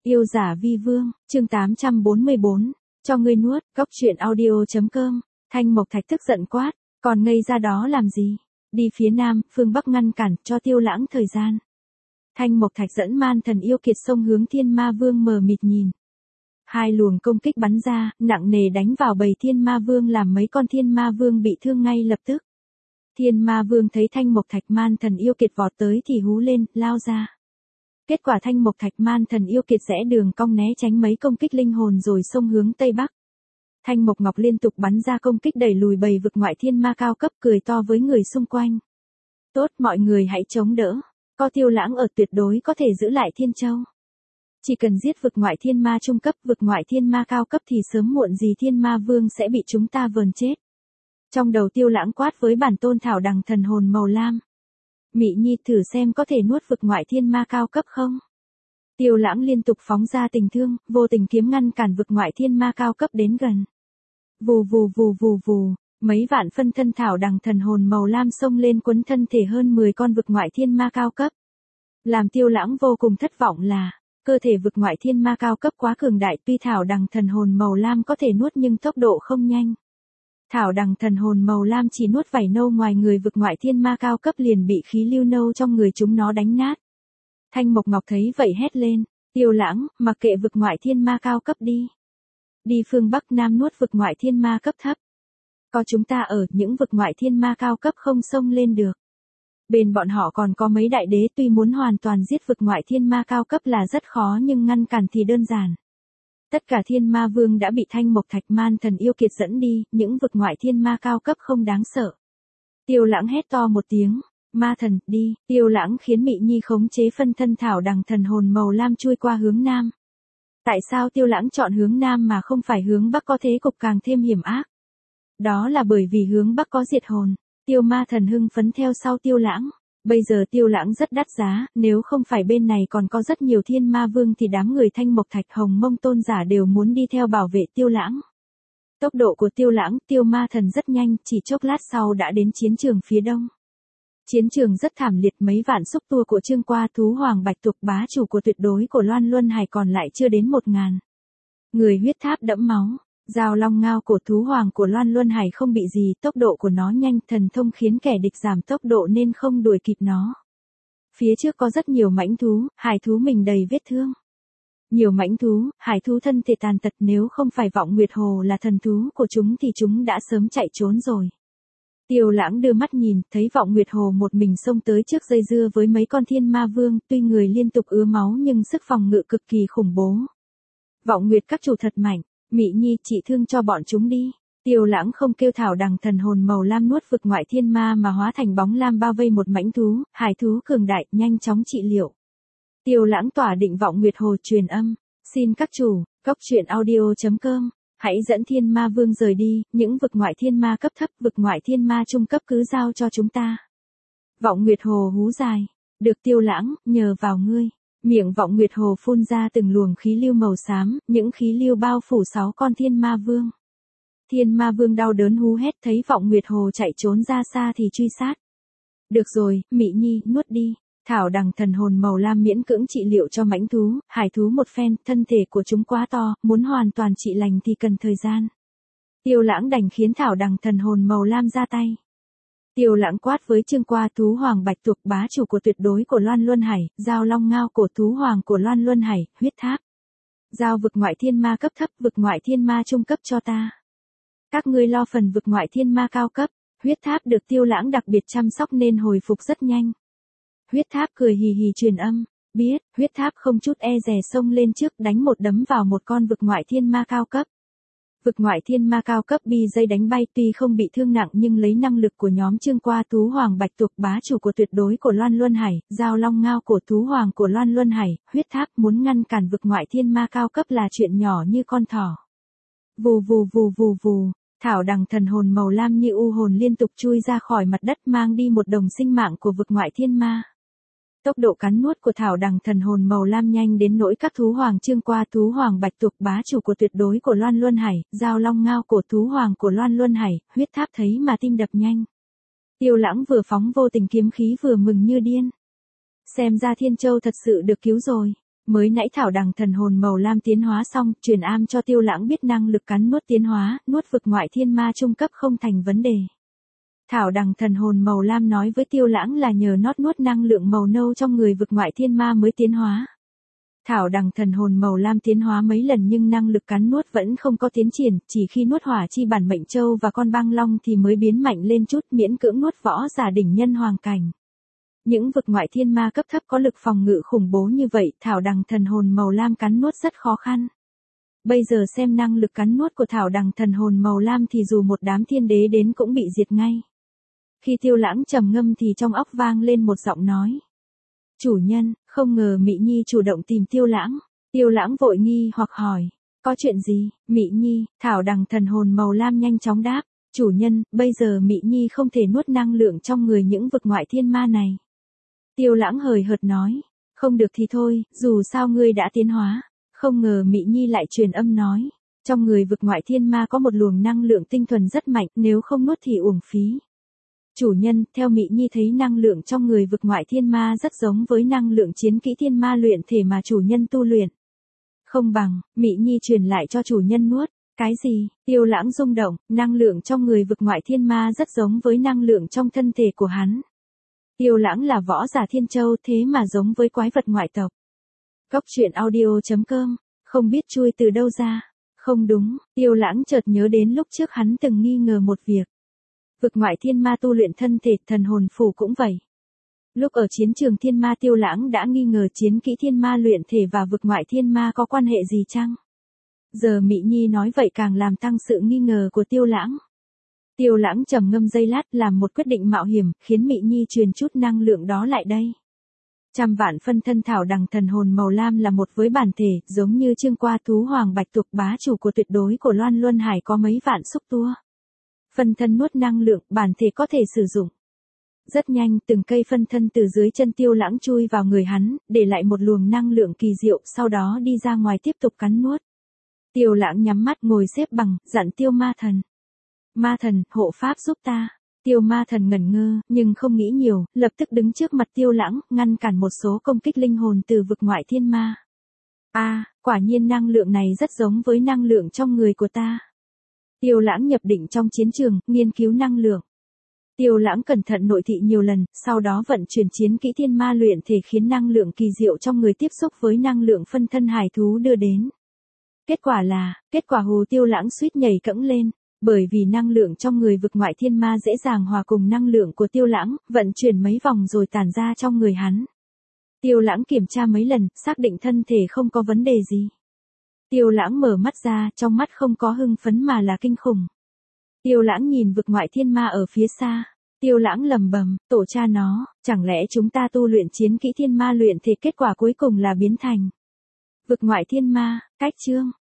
Yêu giả vi vương, chương 844, cho ngươi nuốt, góc truyện audio.com, Thanh Mộc Thạch tức giận quát, còn ngây ra đó làm gì? Đi phía nam, phương bắc ngăn cản, cho Tiêu Lãng thời gian. Thanh Mộc Thạch dẫn Man Thần yêu kiệt xông hướng Thiên Ma Vương mờ mịt nhìn. Hai luồng công kích bắn ra, nặng nề đánh vào bầy Thiên Ma Vương làm mấy con Thiên Ma Vương bị thương ngay lập tức. Thiên Ma Vương thấy Thanh Mộc Thạch Man Thần yêu kiệt vọt tới thì hú lên, lao ra. Kết quả Thanh Mộc Thạch Man Thần yêu kiệt rẽ đường cong né tránh mấy công kích linh hồn rồi xông hướng tây bắc. Thanh Mộc Ngọc liên tục bắn ra công kích đẩy lùi bầy vực ngoại thiên ma cao cấp, cười to với người xung quanh. Tốt, mọi người hãy chống đỡ, có Tiêu Lãng ở tuyệt đối có thể giữ lại Thiên Châu. Chỉ cần giết vực ngoại thiên ma trung cấp, vực ngoại thiên ma cao cấp thì sớm muộn gì Thiên Ma Vương sẽ bị chúng ta vờn chết. Trong đầu Tiêu Lãng quát với bản tôn thảo đằng thần hồn màu lam. Mị Nhi thử xem có thể nuốt vực ngoại thiên ma cao cấp không? Tiêu Lãng liên tục phóng ra tình thương, vô tình kiếm ngăn cản vực ngoại thiên ma cao cấp đến gần. Vù vù vù vù vù, mấy vạn phân thân thảo đằng thần hồn màu lam xông lên quấn thân thể hơn 10 con vực ngoại thiên ma cao cấp. Làm Tiêu Lãng vô cùng thất vọng là, cơ thể vực ngoại thiên ma cao cấp quá cường đại, tuy thảo đằng thần hồn màu lam có thể nuốt nhưng tốc độ không nhanh. Thảo đằng thần hồn màu lam chỉ nuốt vảy nâu ngoài người vực ngoại thiên ma cao cấp liền bị khí lưu nâu trong người chúng nó đánh nát. Thanh Mộc Ngọc thấy vậy hét lên, Tiêu Lãng, mặc kệ vực ngoại thiên ma cao cấp đi. Đi phương Bắc Nam nuốt vực ngoại thiên ma cấp thấp. Có chúng ta ở, những vực ngoại thiên ma cao cấp không xông lên được. Bên bọn họ còn có mấy đại đế, tuy muốn hoàn toàn giết vực ngoại thiên ma cao cấp là rất khó nhưng ngăn cản thì đơn giản. Tất cả Thiên Ma Vương đã bị Thanh Mộc Thạch Man Thần yêu kiệt dẫn đi, những vực ngoại thiên ma cao cấp không đáng sợ. Tiêu Lãng hét to một tiếng, Ma Thần, đi. Tiêu Lãng khiến Mị Nhi khống chế phân thân thảo đằng thần hồn màu lam chui qua hướng nam. Tại sao Tiêu Lãng chọn hướng nam mà không phải hướng bắc, có thế cục càng thêm hiểm ác? Đó là bởi vì hướng bắc có diệt hồn. Tiêu Ma Thần hưng phấn theo sau Tiêu Lãng. Bây giờ Tiêu Lãng rất đắt giá, nếu không phải bên này còn có rất nhiều Thiên Ma Vương thì đám người Thanh Mộc Thạch Hồng Mông tôn giả đều muốn đi theo bảo vệ Tiêu Lãng. Tốc độ của Tiêu Lãng, Tiêu Ma Thần rất nhanh, chỉ chốc lát sau đã đến chiến trường phía đông. Chiến trường rất thảm liệt, mấy vạn xúc tua của Trương Qua Thú Hoàng Bạch Tuộc bá chủ của tuyệt đối của Loan Luân Hải còn lại chưa đến 1000. Người huyết tháp đẫm máu. Giao Long Ngao của Thú Hoàng của Loan Luân Hải không bị gì, tốc độ của nó nhanh, thần thông khiến kẻ địch giảm tốc độ nên không đuổi kịp nó. Phía trước có rất nhiều mãnh thú, hải thú mình đầy vết thương. Nhiều mãnh thú, hải thú thân thể tàn tật, nếu không phải Vọng Nguyệt Hồ là thần thú của chúng thì chúng đã sớm chạy trốn rồi. Tiêu Lãng đưa mắt nhìn, thấy Vọng Nguyệt Hồ một mình xông tới trước dây dưa với mấy con Thiên Ma Vương, tuy người liên tục ứa máu nhưng sức phòng ngự cực kỳ khủng bố. Vọng Nguyệt các chủ thật mạnh. Mị Nhi, trị thương cho bọn chúng đi. Tiêu Lãng không kêu thảo đằng thần hồn màu lam nuốt vực ngoại thiên ma mà hóa thành bóng lam bao vây một mãnh thú, hải thú cường đại, nhanh chóng trị liệu. Tiêu Lãng tỏa định Vọng Nguyệt Hồ truyền âm, xin các chủ, góc truyện audio.com, hãy dẫn Thiên Ma Vương rời đi, những vực ngoại thiên ma cấp thấp, vực ngoại thiên ma trung cấp cứ giao cho chúng ta. Vọng Nguyệt Hồ hú dài, được Tiêu Lãng, nhờ vào ngươi. Miệng Vọng Nguyệt Hồ phun ra từng luồng khí lưu màu xám, những khí lưu bao phủ 6 con Thiên Ma Vương. Thiên Ma Vương đau đớn hú hét, thấy Vọng Nguyệt Hồ chạy trốn ra xa thì truy sát. Được rồi, Mị Nhi, nuốt đi. Thảo đằng thần hồn màu lam miễn cưỡng trị liệu cho mãnh thú, hải thú một phen, thân thể của chúng quá to, muốn hoàn toàn trị lành thì cần thời gian. Tiêu Lãng đành khiến thảo đằng thần hồn màu lam ra tay. Tiêu Lãng quát với Trương Qua Thú Hoàng Bạch Tuộc bá chủ của tuyệt đối của Loan Luân Hải, Giao Long Ngao của Thú Hoàng của Loan Luân Hải, huyết tháp. Giao vực ngoại thiên ma cấp thấp, vực ngoại thiên ma trung cấp cho ta. Các ngươi lo phần vực ngoại thiên ma cao cấp, huyết tháp được Tiêu Lãng đặc biệt chăm sóc nên hồi phục rất nhanh. Huyết tháp cười hì hì truyền âm, biết, huyết tháp không chút e dè xông lên trước đánh một đấm vào một con vực ngoại thiên ma cao cấp. Vực ngoại thiên ma cao cấp bị dây đánh bay, tuy không bị thương nặng nhưng lấy năng lực của nhóm Trương Qua Thú Hoàng Bạch Tuộc bá chủ của tuyệt đối của Loan Luân Hải, Giao Long Ngao của Thú Hoàng của Loan Luân Hải, huyết tháp muốn ngăn cản vực ngoại thiên ma cao cấp là chuyện nhỏ như con thỏ. Vù vù vù vù vù, thảo đằng thần hồn màu lam như u hồn liên tục chui ra khỏi mặt đất mang đi một đồng sinh mạng của vực ngoại thiên ma. Tốc độ cắn nuốt của thảo đằng thần hồn màu lam nhanh đến nỗi các Thú Hoàng Trương Qua Thú Hoàng Bạch Tuộc bá chủ của tuyệt đối của Loan Luân Hải, Giao Long Ngao của Thú Hoàng của Loan Luân Hải, huyết tháp thấy mà tim đập nhanh. Tiêu Lãng vừa phóng vô tình kiếm khí vừa mừng như điên. Xem ra Thiên Châu thật sự được cứu rồi. Mới nãy thảo đằng thần hồn màu lam tiến hóa xong, truyền am cho Tiêu Lãng biết năng lực cắn nuốt tiến hóa, nuốt vực ngoại thiên ma trung cấp không thành vấn đề. Thảo đằng thần hồn màu lam nói với Tiêu Lãng là nhờ nót nuốt năng lượng màu nâu trong người vực ngoại thiên ma mới tiến hóa. Thảo đằng thần hồn màu lam tiến hóa mấy lần nhưng năng lực cắn nuốt vẫn không có tiến triển, chỉ khi nuốt hỏa chi bản mệnh châu và con băng long thì mới biến mạnh lên chút, miễn cưỡng nuốt võ giả đỉnh nhân hoàng cảnh. Những vực ngoại thiên ma cấp thấp có lực phòng ngự khủng bố như vậy, thảo đằng thần hồn màu lam cắn nuốt rất khó khăn. Bây giờ xem năng lực cắn nuốt của thảo đằng thần hồn màu lam thì dù một đám thiên đế đến cũng bị diệt ngay. Khi Tiêu Lãng trầm ngâm thì trong óc vang lên một giọng nói. Chủ nhân, không ngờ Mị Nhi chủ động tìm Tiêu Lãng. Tiêu Lãng vội nghi hoặc hỏi. Có chuyện gì? Mị Nhi, thảo đằng thần hồn màu lam nhanh chóng đáp. Chủ nhân, bây giờ Mị Nhi không thể nuốt năng lượng trong người những vực ngoại thiên ma này. Tiêu Lãng hời hợt nói. Không được thì thôi, dù sao ngươi đã tiến hóa. Không ngờ Mị Nhi lại truyền âm nói. Trong người vực ngoại thiên ma có một luồng năng lượng tinh thuần rất mạnh, nếu không nuốt thì uổng phí. Chủ nhân, theo Mị Nhi thấy năng lượng trong người vực ngoại thiên ma rất giống với năng lượng chiến kỹ thiên ma luyện thể mà chủ nhân tu luyện. Không bằng, Mị Nhi truyền lại cho chủ nhân nuốt. Cái gì? Tiêu Lãng rung động, năng lượng trong người vực ngoại thiên ma rất giống với năng lượng trong thân thể của hắn. Tiêu Lãng là võ giả Thiên Châu thế mà giống với quái vật ngoại tộc. Góc truyện audio.com, không biết chui từ đâu ra. Không đúng, Tiêu Lãng chợt nhớ đến lúc trước hắn từng nghi ngờ một việc. Vực ngoại thiên ma tu luyện thân thể, thần hồn phủ cũng vậy. Lúc ở chiến trường thiên ma Tiêu Lãng đã nghi ngờ chiến kỹ thiên ma luyện thể và vực ngoại thiên ma có quan hệ gì chăng? Giờ Mị Nhi nói vậy càng làm tăng sự nghi ngờ của Tiêu Lãng. Tiêu Lãng trầm ngâm giây lát làm một quyết định mạo hiểm, khiến Mị Nhi truyền chút năng lượng đó lại đây. Trăm vạn phân thân thảo đằng thần hồn màu lam là một với bản thể, giống như Trương Qua thú hoàng bạch tuộc bá chủ của tuyệt đối của Loan Luân Hải có mấy vạn xúc tua. Phân thân nuốt năng lượng, bản thể có thể sử dụng. Rất nhanh, từng cây phân thân từ dưới chân Tiêu Lãng chui vào người hắn, để lại một luồng năng lượng kỳ diệu, sau đó đi ra ngoài tiếp tục cắn nuốt. Tiêu Lãng nhắm mắt ngồi xếp bằng, dặn Tiêu Ma Thần. Ma Thần, hộ pháp giúp ta. Tiêu Ma Thần ngẩn ngơ, nhưng không nghĩ nhiều, lập tức đứng trước mặt Tiêu Lãng, ngăn cản một số công kích linh hồn từ vực ngoại thiên ma. Quả nhiên năng lượng này rất giống với năng lượng trong người của ta. Tiêu Lãng nhập định trong chiến trường, nghiên cứu năng lượng. Tiêu Lãng cẩn thận nội thị nhiều lần, sau đó vận chuyển chiến kỹ thiên ma luyện thể khiến năng lượng kỳ diệu trong người tiếp xúc với năng lượng phân thân hải thú đưa đến. Kết quả hù Tiêu Lãng suýt nhảy cẫng lên, bởi vì năng lượng trong người vực ngoại thiên ma dễ dàng hòa cùng năng lượng của Tiêu Lãng, vận chuyển mấy vòng rồi tản ra trong người hắn. Tiêu Lãng kiểm tra mấy lần, xác định thân thể không có vấn đề gì. Tiêu Lãng mở mắt ra, trong mắt không có hưng phấn mà là kinh khủng. Tiêu Lãng nhìn vực ngoại thiên ma ở phía xa. Tiêu Lãng lẩm bẩm, tổ cha nó, chẳng lẽ chúng ta tu luyện chiến kỹ thiên ma luyện thể kết quả cuối cùng là biến thành vực ngoại thiên ma? Cách chương